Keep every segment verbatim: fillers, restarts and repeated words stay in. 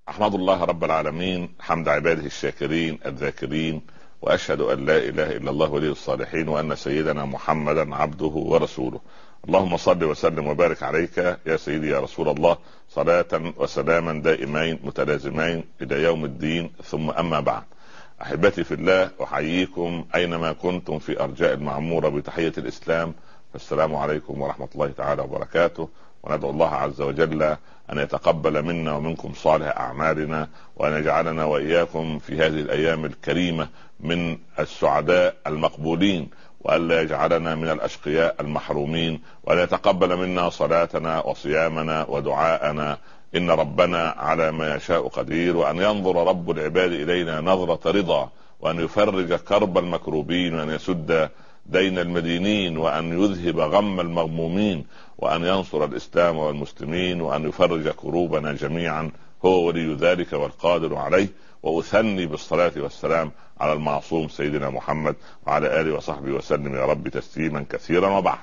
أحمد الله رب العالمين حمد عباده الشاكرين الذاكرين، وأشهد أن لا إله إلا الله ولي الصالحين، وأن سيدنا محمدا عبده ورسوله. اللهم صل وسلم وبارك عليك يا سيدي يا رسول الله، صلاة وسلاما دائمين متلازمين إلى يوم الدين، ثم أما بعد. أحبتي في الله، أحييكم أينما كنتم في أرجاء المعمورة بتحية الإسلام، فالسلام عليكم ورحمة الله تعالى وبركاته. وندعو الله عز وجل أن يتقبل منا ومنكم صالح أعمالنا، وأن يجعلنا وإياكم في هذه الأيام الكريمة من السعداء المقبولين، وألا يجعلنا من الأشقياء المحرومين، وأن يتقبل منا صلاتنا وصيامنا ودعاءنا، إن ربنا على ما يشاء قدير. وأن ينظر رب العباد إلينا نظرة رضا، وأن يفرج كرب المكروبين، وأن يسد دين المدينين، وأن يذهب غم المغمومين، وأن ينصر الإسلام والمسلمين، وأن يفرج كروبنا جميعا. هو ولي ذلك والقادر عليه. وأثني بالصلاة والسلام على المعصوم سيدنا محمد وعلى آله وصحبه وسلم يا رب تسليما كثيرا. وبعد،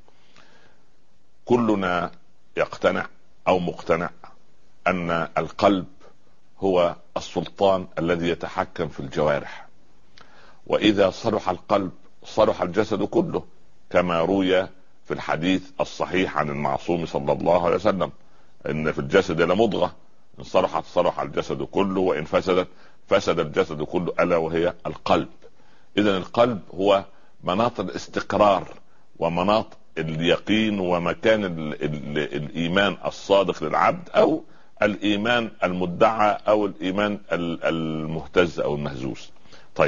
كلنا يقتنع أو مقتنع أن القلب هو السلطان الذي يتحكم في الجوارح، وإذا صلح القلب صلح الجسد كله، كما روي في الحديث الصحيح عن المعصوم صلى الله عليه وسلم ان في الجسد لمضغة ان صلحت صلح الجسد كله، وان فسدت فسد الجسد كله، الا وهي القلب. اذا القلب هو مناط الاستقرار ومناط اليقين ومكان ال ال الايمان الصادق للعبد، او الايمان المدعى، او الايمان المهتز او المهزوز. طيب،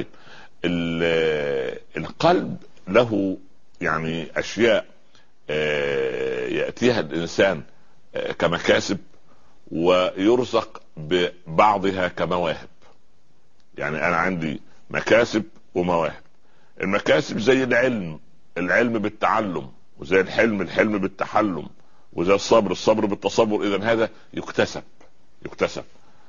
القلب له يعني اشياء يأتيها الإنسان كمكاسب، ويرزق ببعضها كمواهب. يعني أنا عندي مكاسب ومواهب. المكاسب زي العلم، العلم بالتعلم، وزي الحلم، الحلم بالتحلم، وزي الصبر، الصبر بالتصبر. إذن هذا يكتسب يكتسب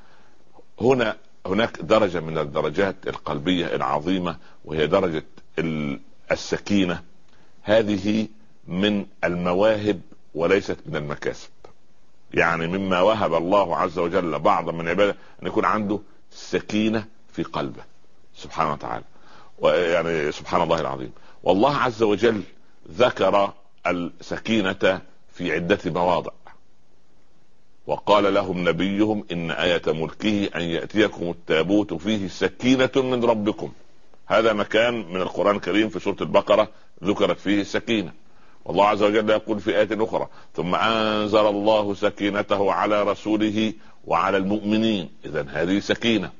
هنا هناك درجة من الدرجات القلبية العظيمة، وهي درجة السكينة. هذه من المواهب وليست من المكاسب. يعني مما وهب الله عز وجل بعض من عباده ان يكون عنده سكينة في قلبه سبحانه وتعالى. ويعني سبحان الله العظيم. والله عز وجل ذكر السكينة في عدة مواضع، وقال لهم نبيهم ان آية ملكه ان يأتيكم التابوت فيه سكينة من ربكم. هذا مكان من القرآن الكريم في سورة البقرة ذكرت فيه السكينة. والله عز وجل يقول في آية أخرى: ثم أنزل الله سكينته على رسوله وعلى المؤمنين. إذن هذه سكينة.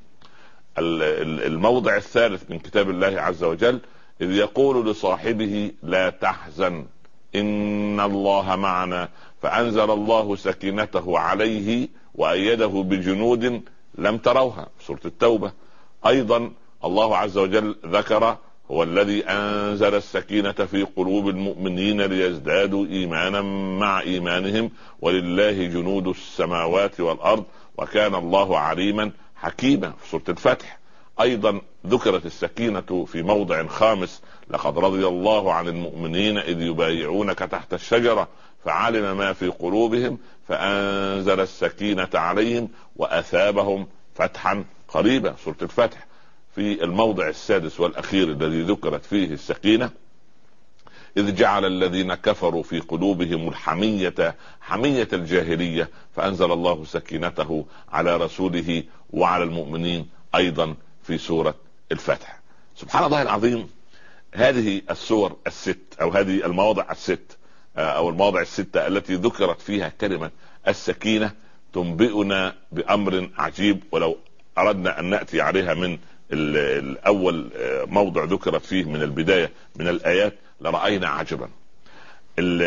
الموضع الثالث من كتاب الله عز وجل: إذ يقول لصاحبه لا تحزن إن الله معنا فأنزل الله سكينته عليه وأيده بجنود لم تروها. سورة التوبة. أيضا الله عز وجل ذكر: هو الذي أنزل السكينة في قلوب المؤمنين ليزدادوا إيمانا مع إيمانهم ولله جنود السماوات والأرض وكان الله عليما حكيما. في سورة الفتح أيضا ذكرت السكينة في موضع خامس: لقد رضي الله عن المؤمنين إذ يبايعونك تحت الشجرة فعلم ما في قلوبهم فأنزل السكينة عليهم وأثابهم فتحا قريبا. سورة الفتح. في الموضع السادس والأخير الذي ذكرت فيه السكينة: إذ جعل الذين كفروا في قلوبهم الحمية حمية الجاهلية فأنزل الله سكينته على رسوله وعلى المؤمنين. أيضا في سورة الفتح. سبحان الله العظيم. هذه السور الست، أو هذه المواضع الست، أو المواضع الستة التي ذكرت فيها كلمة السكينة تنبئنا بأمر عجيب. ولو أردنا أن نأتي عليها من الأول موضع ذكرت فيه من البداية من الآيات لرأينا عجبا. ال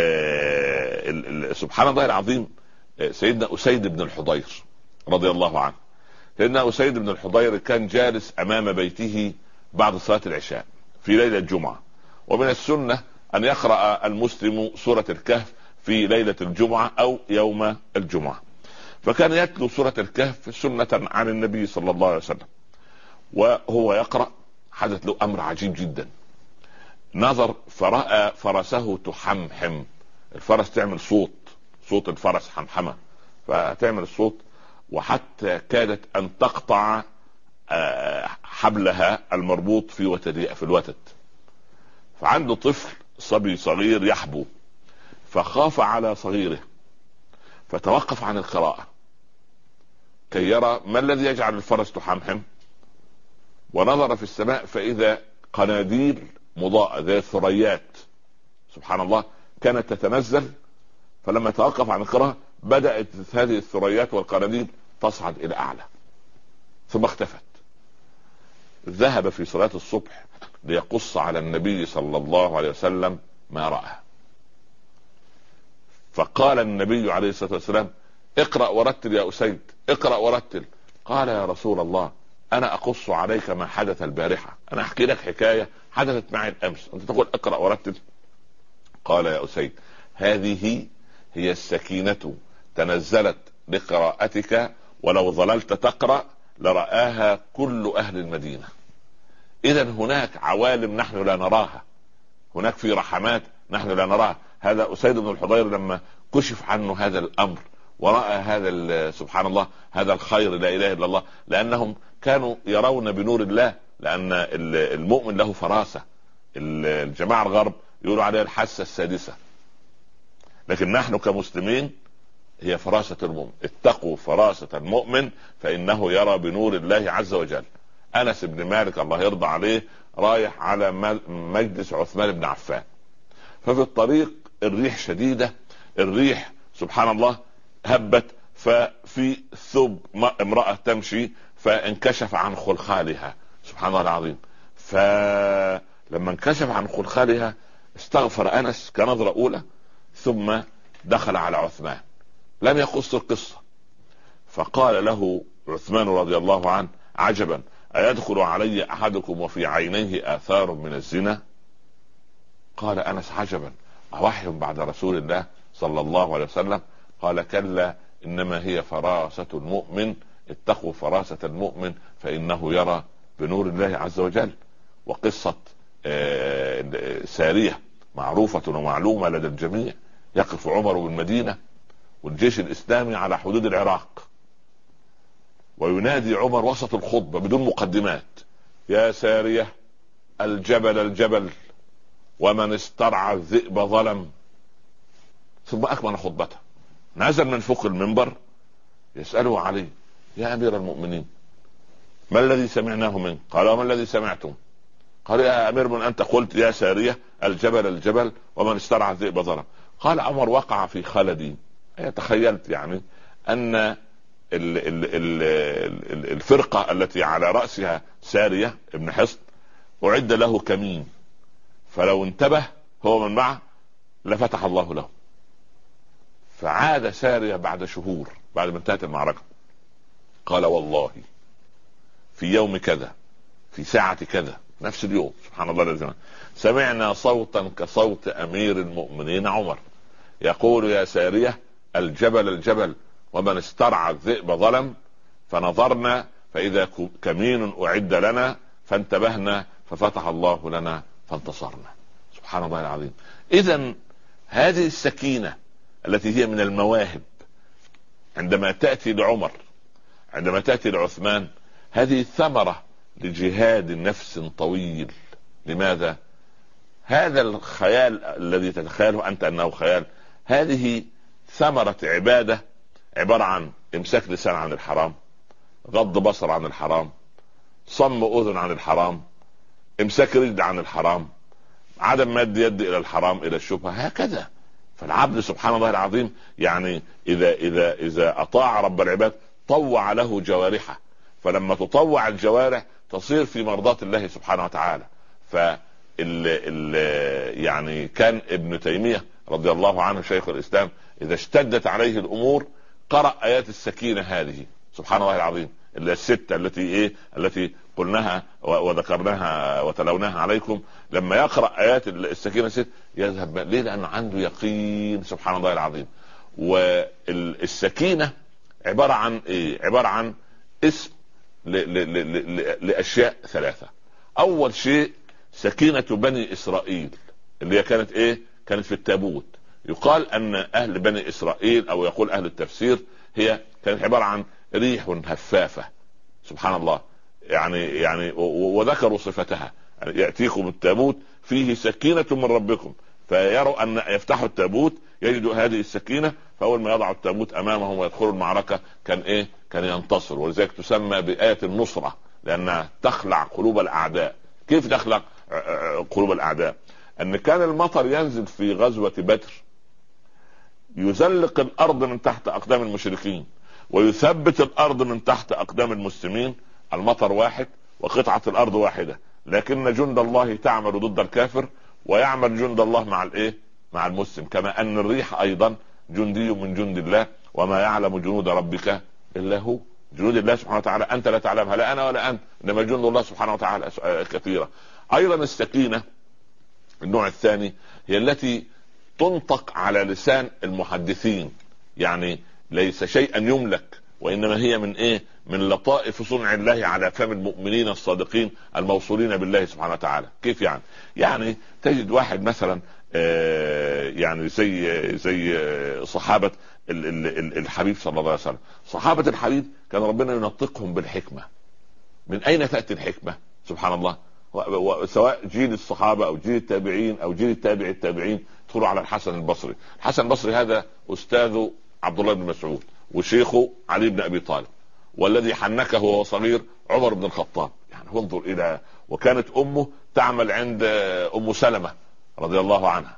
ال سبحان الله العظيم. سيدنا أسيد بن الحضير رضي الله عنه. سيدنا أسيد بن الحضير كان جالس أمام بيته بعد صلاة العشاء في ليلة الجمعة، ومن السنة أن يقرأ المسلم سورة الكهف في ليلة الجمعة أو يوم الجمعة، فكان يتلو سورة الكهف سنة عن النبي صلى الله عليه وسلم. وهو يقرأ حدث له أمر عجيب جدا. نظر فرأى فرسه تحمحم. الفرس تعمل صوت، صوت الفرس حمحمة، فتعمل الصوت. وحتى كادت ان تقطع حبلها المربوط في وتدها في الوتد. فعنده طفل صبي صغير يحبو، فخاف على صغيره فتوقف عن القراءة كي يرى ما الذي يجعل الفرس تحمحم، ونظر في السماء فإذا قناديل مضاءة زي الثريات سبحان الله كانت تتنزل. فلما توقف عن القراءة بدأت هذه الثريات والقناديل تصعد إلى أعلى ثم اختفت. ذهب في صلاة الصبح ليقص على النبي صلى الله عليه وسلم ما رأى، فقال النبي عليه الصلاة والسلام: اقرأ ورتل يا أسيد، اقرأ ورتل. قال: يا رسول الله، أنا أقص عليك ما حدث البارحة، أنا أحكي لك حكاية حدثت معي الأمس، أنت تقول اقرأ ورتل؟ قال: يا أسيد، هذه هي السكينة تنزلت لقراءتك، ولو ظللت تقرأ لرآها كل أهل المدينة. إذن هناك عوالم نحن لا نراها، هناك في رحمات نحن لا نراها. هذا أسيد بن الحضير لما كشف عنه هذا الأمر ورأى هذا سبحان الله هذا الخير لا إله إلا الله، لأنهم كانوا يرون بنور الله، لأن المؤمن له فراسة. الجماعة الغرب يقولوا عليها الحاسة السادسة، لكن نحن كمسلمين هي فراسة المؤمن. اتقوا فراسة المؤمن فإنه يرى بنور الله عز وجل. أنس بن مالك الله يرضى عليه رايح على مجلس عثمان بن عفان، ففي الطريق الريح شديدة، الريح سبحان الله هبت، ففي ثوب امرأة تمشي فانكشف عن خلخالها سبحان الله العظيم. فلما انكشف عن خلخالها استغفر أنس كنظرة أولى، ثم دخل على عثمان لم يقص القصة. فقال له عثمان رضي الله عنه: عجبا، أيدخل علي أحدكم وفي عينيه آثار من الزنا؟ قال أنس: عجبا، أوحي بعد رسول الله صلى الله عليه وسلم؟ قال: كلا، إنما هي فراسة المؤمن، اتقوا فراسة المؤمن فإنه يرى بنور الله عز وجل. وقصة سارية معروفة ومعلومة لدى الجميع. يقف عمر بالمدينة والجيش الإسلامي على حدود العراق، وينادي عمر وسط الخطبة بدون مقدمات: يا سارية، الجبل الجبل، ومن استرعى الذئب ظلم. ثم أكمل خطبته، نزل من فوق المنبر يسأله علي: يا أمير المؤمنين، ما الذي سمعناه منك؟ قال: وما الذي سمعتم؟ قال: يا أمير من أنت قلت يا سارية الجبل الجبل ومن استرعى الذئب ظلم. قال عمر: وقع في خلدي، تخيلت يعني أن الفرقة التي على رأسها سارية ابن حصن أعد له كمين، فلو انتبه هو من معه لفتح الله له. فعاد سارية بعد شهور بعد ما انتهت المعركة، قال: والله في يوم كذا في ساعة كذا نفس اليوم سبحان الله الذي سمعنا صوتا كصوت أمير المؤمنين عمر يقول: يا سارية الجبل الجبل ومن استرعى الذئب ظلم. فنظرنا فإذا كمين أعد لنا فانتبهنا ففتح الله لنا فانتصرنا. سبحان الله العظيم. إذن هذه السكينة التي هي من المواهب عندما تأتي لعمر، عندما تأتي لعثمان، هذه ثمرة لجهاد نفس طويل. لماذا؟ هذا الخيال الذي تتخيله أنت أنه خيال، هذه ثمرة عبادة عبارة عن امساك لسان عن الحرام، غض بصر عن الحرام، صم أذن عن الحرام، امساك رجل عن الحرام، عدم مد يد إلى الحرام إلى الشبهة، هكذا. فالعبد سبحان الله العظيم يعني إذا إذا إذا أطاع رب العباد طوع له جوارحه، فلما تطوع الجوارح تصير في مرضاة الله سبحانه وتعالى. فال ال يعني كان ابن تيمية رضي الله عنه شيخ الإسلام إذا اشتدت عليه الأمور قرأ آيات السكينة هذه سبحان الله العظيم الستة التي إيه التي قلناها وذكرناها وتلوناها عليكم. لما يقرأ آيات السكينة ست يذهب ليه؟ لأنه عنده يقين سبحان الله العظيم. والسكينة عبارة عن إيه؟ عبارة عن اسم ل ل ل ل لأشياء ثلاثة. أول شيء سكينة بني إسرائيل اللي هي كانت إيه؟ كانت في التابوت. يقال أن أهل بني إسرائيل أو يقول أهل التفسير هي كانت عبارة عن ريح هفافة سبحان الله، يعني يعني وذكروا صفتها، يعني يأتيكم التابوت فيه سكينة من ربكم، فيروا أن يفتحوا التابوت يجدوا هذه السكينة، فأول ما يضعوا التابوت أمامهم ويدخلوا المعركة كان إيه؟ كان ينتصر. ولذلك تسمى بآية النصرة، لأنها تخلع قلوب الأعداء. كيف تخلع قلوب الأعداء؟ أن كان المطر ينزل في غزوة بدر يزلق الأرض من تحت أقدام المشركين ويثبت الأرض من تحت أقدام المسلمين. المطر واحد وقطعة الأرض واحدة، لكن جند الله تعمل ضد الكافر ويعمل جند الله مع الايه؟ مع المسلم. كما ان الريح ايضا جندي من جند الله، وما يعلم جنود ربك الا هو. جنود الله سبحانه وتعالى انت لا تعلمها، لا انا ولا انت، انما جند الله سبحانه وتعالى كثيرة. ايضا السكينة النوع الثاني هي التي تنطق على لسان المحدثين، يعني ليس شيئا يملك، وانما هي من ايه؟ من لطائف صنع الله على فم المؤمنين الصادقين الموصولين بالله سبحانه وتعالى. كيف يعني؟ يعني تجد واحد مثلا آه يعني زي زي صحابة الحبيب صلى الله عليه وسلم. صحابة الحبيب كان ربنا ينطقهم بالحكمة. من اين تأتي الحكمة؟ سبحان الله. سواء جيل الصحابة او جيل التابعين او جيل التابع التابعين، تدخلوا على الحسن البصري. الحسن البصري هذا استاذ عبد الله بن مسعود وشيخه علي بن ابي طالب، والذي حنكه وهو صغير عمر بن الخطاب. يعني انظر الى، وكانت امه تعمل عند ام سلمة رضي الله عنها.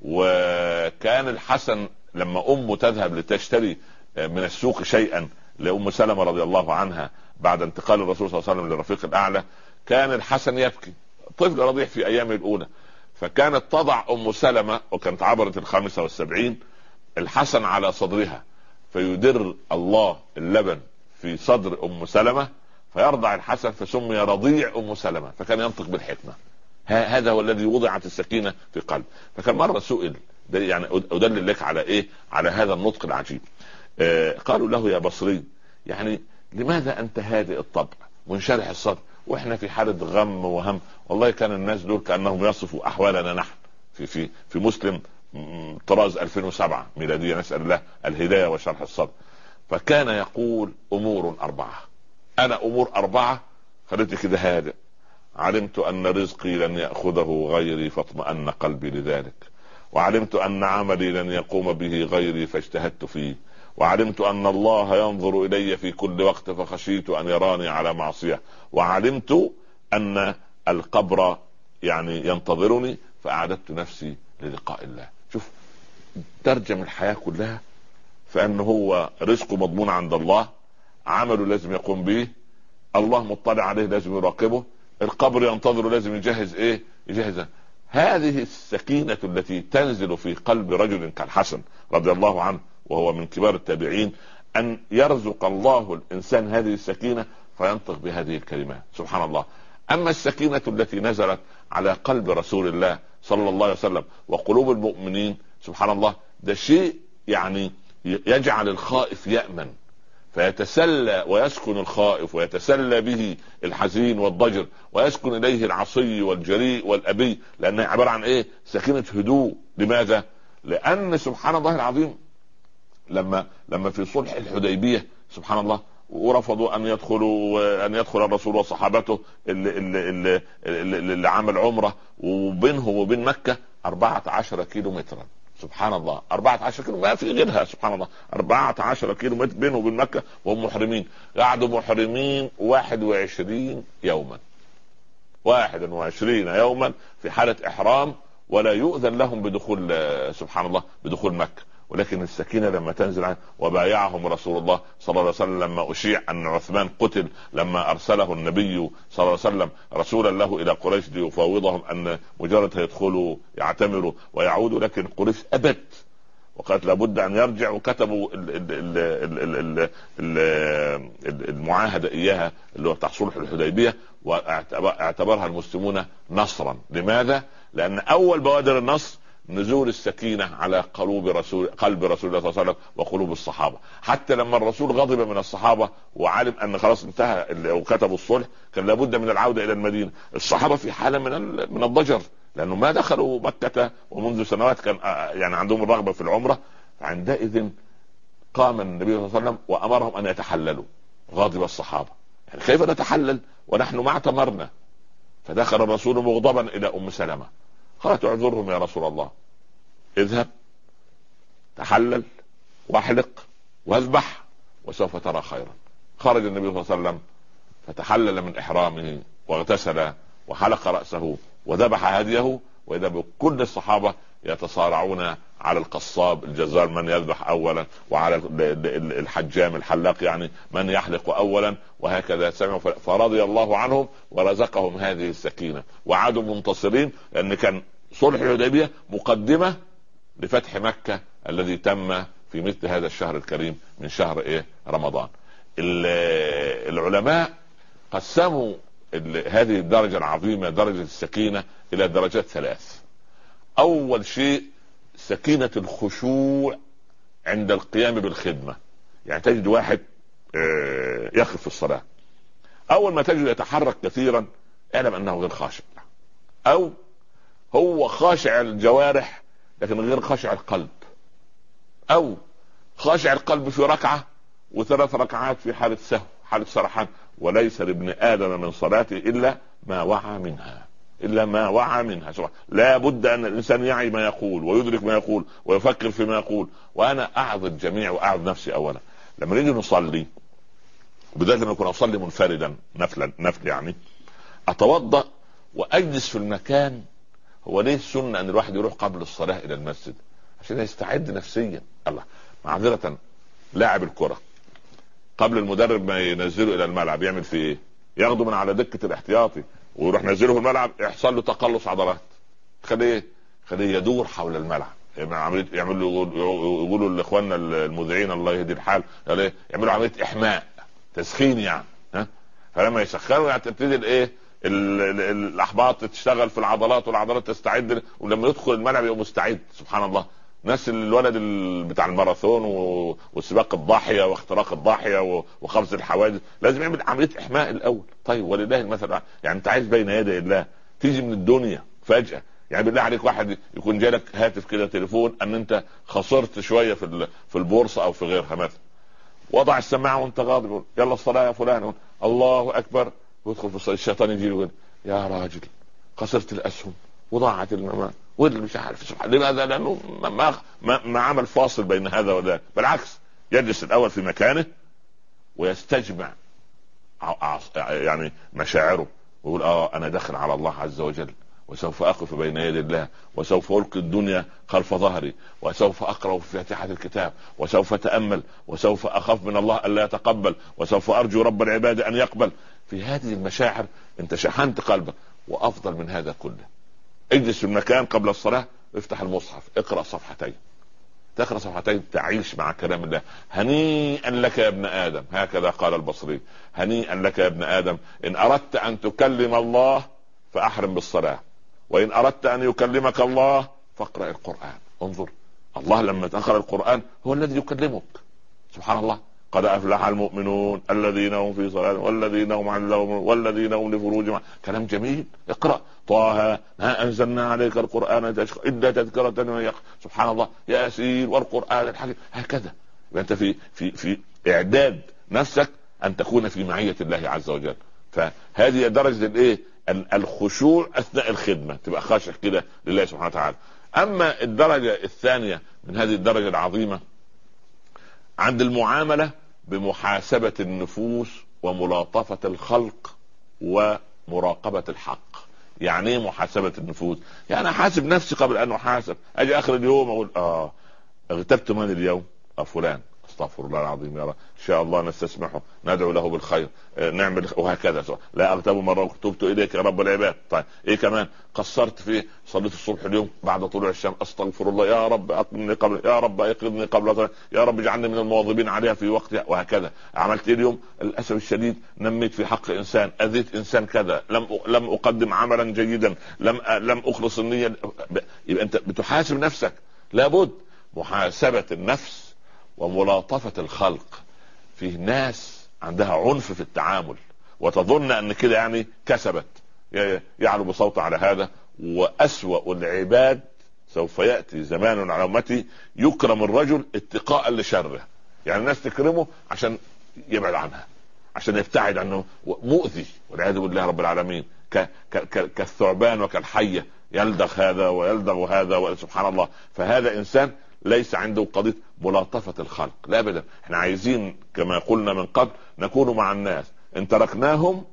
وكان الحسن لما امه تذهب لتشتري من السوق شيئا لام سلمة رضي الله عنها بعد انتقال الرسول صلى الله عليه وسلم للرفيق الاعلى، كان الحسن يبكي، طفل رضيع في ايامه الاولى. فكانت تضع ام سلمة، وكانت عبرت الخامسة والسبعين، الحسن على صدرها، فيدر الله اللبن في صدر ام سلمة فيرضع الحسن، فسمي رضيع ام سلمة، فكان ينطق بالحكمة. هذا هو الذي وضعت السكينة في قلب. فكان مرة سئل، يعني ادلل لك على ايه؟ على هذا النطق العجيب. آه قالوا له يا بصري، يعني لماذا انت هادئ الطبع منشرح الصدر واحنا في حالة غم وهم؟ والله كان الناس دول كأنهم يصفوا احوالنا نحن في في في مسلم طراز ألفين وسبعة ميلادية، نسأل الله الهداية وشرح الصدر. فكان يقول امور اربعة، انا امور اربعة خليتني كده هادئ. علمت ان رزقي لن يأخذه غيري فاطمأن قلبي لذلك، وعلمت ان عملي لن يقوم به غيري فاجتهدت فيه، وعلمت ان الله ينظر الي في كل وقت فخشيت ان يراني على معصية، وعلمت ان القبر يعني ينتظرني فاعددت نفسي للقاء الله. شوف ترجم الحياة كلها، فانه هو رزقه مضمون عند الله، عمله لازم يقوم به، الله مطلع عليه لازم يراقبه، القبر ينتظره لازم يجهز ايه؟ يجهز. هذه السكينة التي تنزل في قلب رجل كالحسن رضي الله عنه وهو من كبار التابعين، ان يرزق الله الانسان هذه السكينة فينطق بهذه الكلمات. سبحان الله. اما السكينة التي نزلت على قلب رسول الله صلى الله عليه وسلم وقلوب المؤمنين، سبحان الله، ده شيء يعني يجعل الخائف يأمن فيتسلى ويسكن الخائف، ويتسلى به الحزين والضجر، ويسكن اليه العصي والجريء والابي، لانها عبارة عن ايه؟ سكينة هدوء. لماذا؟ لان سبحان الله العظيم لما لما في صلح الحديبية سبحان الله ورفضوا ان يدخلوا ان يدخل الرسول وصحابته اللي, اللي, اللي, اللي, اللي عمل عمره، وبينه وبين مكة أربعة عشر كيلو مترا. سبحان الله، أربعة عشر كيلو ما في غيرها. سبحان الله، أربعة عشر كيلو متر بينه وبين مكة وهم محرمين. قعدوا محرمين واحد وعشرين يوما، واحد وعشرين يوما في حالة إحرام، ولا يؤذن لهم بدخول سبحان الله بدخول مكة. ولكن السكينة لما تنزل عنه، وبايعهم رسول الله صلى الله عليه وسلم لما أشيع أن عثمان قتل، لما أرسله النبي صلى الله عليه وسلم رسولا له إلى قريش ليفاوضهم أن مجرد يدخلوا يعتمروا ويعودوا، لكن قريش أبت وقالت لابد أن يرجع، وكتبوا المعاهدة إياها اللي هو بتاع صلح الحديبية، واعتبرها المسلمون نصرا. لماذا؟ لأن أول بوادر النصر نزول السكينة على قلوب رسول قلب رسول الله صلى الله عليه وسلم وقلوب الصحابة. حتى لما الرسول غضب من الصحابة وعلم أن خلاص انتهى وكتبوا الصلح، كان لابد من العودة إلى المدينة. الصحابة في حالة من من الضجر، لأنه ما دخلوا مكة ومنذ سنوات كان يعني عندهم الرغبة في العمرة. عندئذ قام النبي صلى الله عليه وسلم وأمرهم أن يتحللوا، غاضب الصحابة، يعني كيف نتحلل ونحن ما اعتمرنا؟ فدخل الرسول مغضبا الى ام سلمة، قالت اعذرهم يا رسول الله، اذهب تحلل واحلق واذبح وسوف ترى خيرا. خرج النبي صلى الله عليه وسلم فتحلل من احرامه واغتسل وحلق رأسه وذبح هديه، واذا بكل الصحابة يتصارعون على القصاب الجزار من يذبح اولا، وعلى الحجام الحلاق يعني من يحلق اولا، وهكذا سمعوا فرضي الله عنهم ورزقهم هذه السكينة وعادوا منتصرين، لان كان صلح الحديبية مقدمة لفتح مكة الذي تم في مثل هذا الشهر الكريم من شهر ايه رمضان. العلماء قسموا هذه الدرجة العظيمة درجة السكينة الى درجات ثلاث. اول شيء سكينة الخشوع عند القيام بالخدمة، يعني تجد واحد يخف في الصلاة، اول ما تجد يتحرك كثيرا اعلم انه غير خاشع، او هو خاشع الجوارح لكن غير خاشع القلب، او خاشع القلب في ركعة وثلاث ركعات في حالة سهو حالة سرحان، وليس لابن آدم من صلاته إلا ما وعى منها إلا ما وعى منها. لا بد أن الإنسان يعي ما يقول ويدرك ما يقول ويفكر فيما يقول. وأنا أعظ الجميع وأعظ نفسي أولا لما نيجي نصلي، بداية لما يكون أصلي منفردا نفلا نفل يعني، أتوضأ وأجلس في المكان. هو ليه السنة أن الواحد يروح قبل الصلاة إلى المسجد؟ عشان يستعد نفسيا. الله، معذرة لاعب الكرة قبل المدرب ما ينزله الى الملعب يعمل فيه ايه؟ ياخده من على دكة الاحتياطي ويروح نزله في الملعب، يحصل له تقلص عضلات، خليه خليه يدور حول الملعب، عمليه يعمل له يقولوا لاخواننا المذيعين الله يهدي الحال يعملوا عمليه احماء تسخين يعني، ها. فلما يسخنوا يعني تبتدي الايه الاحباط تشتغل في العضلات والعضلات تستعد، ولما يدخل الملعب يبقى مستعد. سبحان الله، ناس الولد بتاع الماراثون والسباق الضاحية واختراق الضاحية وخفض الحواجز لازم يعمل عملية احماء الاول. طيب ولله المثل، يعني انت عايز بين يدي الله تيجي من الدنيا فجأة، يعني بالله عليك واحد يكون جالك هاتف كده تليفون ان انت خسرت شوية في في البورصة او في غيرها مثلا، وضع السماعة وانت غاضب يلا الصلاة يا فلان الله اكبر، ويدخل في الصلاة الشيطان يجي يقول يا راجل خسرت الاسهم وضاعت المال واللي مش عارف سبحان. لماذا؟ لانه ما, ما, ما عمل فاصل بين هذا وذاك، بالعكس يجلس الاول في مكانه ويستجمع يعني مشاعره ويقول اه انا داخل على الله عز وجل، وسوف اقف بين يدي الله، وسوف القي الدنيا خلف ظهري، وسوف اقرا في فاتحة الكتاب، وسوف اتامل، وسوف اخاف من الله الا يتقبل، وسوف ارجو رب العباد ان يقبل. في هذه المشاعر انت شحنت قلبك. وافضل من هذا كله اجلس في المكان قبل الصلاة، افتح المصحف اقرأ صفحتين، تقرأ صفحتين تعيش مع كلام الله. هنيئا لك يا ابن آدم، هكذا قال البصري، هنيئا لك يا ابن آدم إن أردت أن تكلم الله فأحرم بالصلاة، وإن أردت أن يكلمك الله فاقرأ القرآن. انظر، الله لما تقرأ القرآن هو الذي يكلمك. سبحان الله، قد أفلح المؤمنون الذين هم في صلاة والذين هم عن اللغو والذين هم لفروجهم. كلام جميل. اقرأ طه ها أنزلنا عليك القرآن إلا تذكرة من يخشى. سبحان الله، ياسين والقرآن الحكيم. هكذا أنت في في في إعداد نفسك أن تكون في معية الله عز وجل. فهذه درجة الإيه الخشوع أثناء الخدمة، تبقى خاشع كده لله سبحانه وتعالى. أما الدرجة الثانية من هذه الدرجة العظيمة عند المعاملة بمحاسبة النفوس وملاطفة الخلق ومراقبة الحق. يعني ايه محاسبة النفوس؟ يعني احاسب نفسي قبل ان احاسب. اجي اخر اليوم اقول اه اغتبت من اليوم؟ اه فلان، استغفر الله العظيم يا رب، ان شاء الله نستسمحه ندعو له بالخير اه نعمل وهكذا. لا اغتب مرة تبت اليك يا رب العباد. طيب ايه كمان؟ قصرت فيه، صليت الصبح اليوم بعد طلوع الشمس، استغفر الله يا رب اقمني قبل، يا رب ايقظني قبل، يا رب اجعلني من المواظبين عليها في وقتها، وهكذا. عملت ايه اليوم؟ للاسف الشديد نميت في حق انسان، اذيت انسان كذا، لم لم اقدم عملا جيدا، لم لم اخلص النية. يبقى انت بتحاسب نفسك. لابد محاسبة النفس وملاطفة الخلق. فيه ناس عندها عنف في التعامل وتظن ان كده يعني كسبت، يعلو بصوت على هذا. واسوأ العباد سوف يأتي زمان على امتي يكرم الرجل اتقاء لشره، يعني الناس تكرمه عشان يبعد عنها، عشان يبتعد عنه مؤذي والعياذ بالله رب العالمين، ك... ك... كالثعبان وكالحية، يلدغ هذا ويلدغ هذا، سبحان الله. فهذا انسان ليس عنده قضية ملاطفة الخلق، لا ابدا. احنا عايزين كما قلنا من قبل نكون مع الناس، ان تركناهم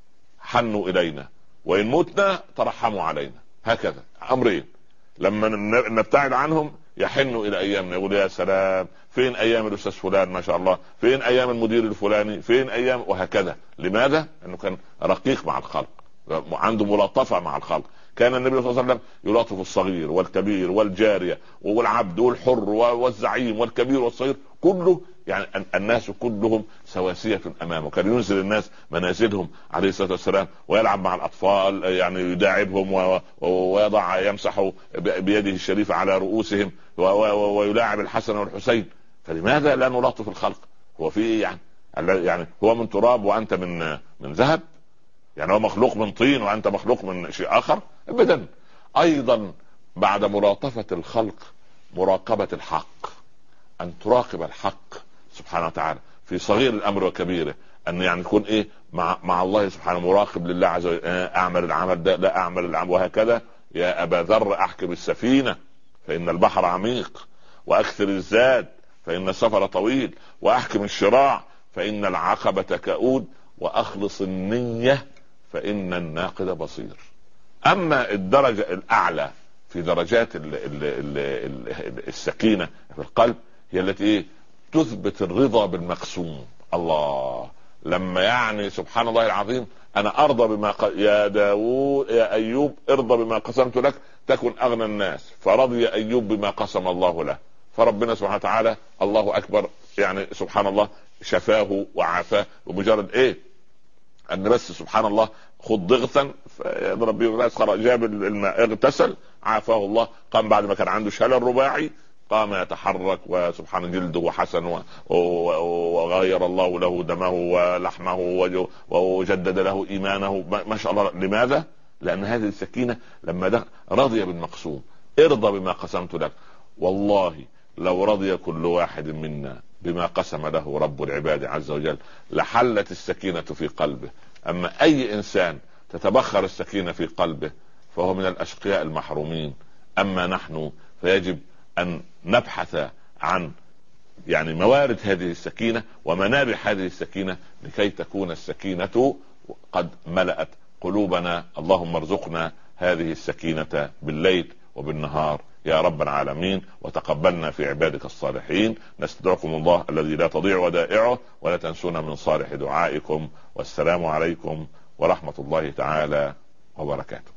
حنوا الينا وان متنا ترحموا علينا، هكذا امرين. لما نبتعد عنهم يحنوا الى ايامنا، يقول يا سلام فين ايام الاستاذ فلان ما شاء الله، فين ايام المدير الفلاني، فين ايام، وهكذا. لماذا؟ انه كان رقيق مع الخلق، عنده ملاطفة مع الخلق. كان النبي صلى الله عليه وسلم يلاطف الصغير والكبير والجارية والعبد والحر والزعيم والكبير والصغير، كله يعني الناس كلهم سواسية امامه. كان ينزل الناس منازلهم عليه الصلاة والسلام ويلعب مع الاطفال، يعني يداعبهم ويضع يمسح بيده الشريفة على رؤوسهم ويلاعب الحسن والحسين. فلماذا لا نلاطف الخلق؟ هو في ايه يعني؟ يعني هو من تراب وانت من من ذهب؟ يعني هو مخلوق من طين وانت مخلوق من شيء اخر؟ ابدا. ايضا بعد ملاطفة الخلق مراقبة الحق، ان تراقب الحق سبحانه وتعالى في صغير الامر وكبيره، ان يعني تكون ايه مع, مع الله سبحانه، مراقب لله عز وجل، اعمل العمل ده لا اعمل العمل، وهكذا. يا ابا ذر احكم السفينة فان البحر عميق، واكثر الزاد فان السفر طويل، واحكم الشراع فان العقبة كؤود، واخلص النية فان الناقد بصير. اما الدرجة الاعلى في درجات ال ال ال ال السكينة في القلب هي التي ايه تثبت الرضا بالمقسوم. الله، لما يعني سبحان الله العظيم انا ارضى بما ق... يا داوود يا ايوب ارضى بما قسمت لك تكن اغنى الناس، فرضي ايوب بما قسم الله له، فربنا سبحانه وتعالى الله اكبر يعني سبحان الله شفاه وعافاه بمجرد ايه ان بس سبحان الله خد ضغطا فيضرب به راس، جاب الماء اغتسل عافاه الله، قام بعد ما كان عنده شلل رباعي قام يتحرك وسبحان جلده وحسن وغير الله له دمه ولحمه وجدد له ايمانه ما شاء الله. لماذا؟ لان هذه السكينة لما رضي بالمقسوم، ارضى بما قسمت لك. والله لو رضي كل واحد منا بما قسم له رب العباد عز وجل لحلت السكينة في قلبه. اما اي انسان تتبخر السكينة في قلبه فهو من الاشقياء المحرومين. اما نحن فيجب ان نبحث عن يعني موارد هذه السكينة ومنابع هذه السكينة لكي تكون السكينة قد ملأت قلوبنا. اللهم ارزقنا هذه السكينة بالليل وبالنهار يا رب العالمين، وتقبلنا في عبادك الصالحين. نستدعكم الله الذي لا تضيع ودائعه، ولا تنسونا من صالح دعائكم، والسلام عليكم ورحمة الله تعالى وبركاته.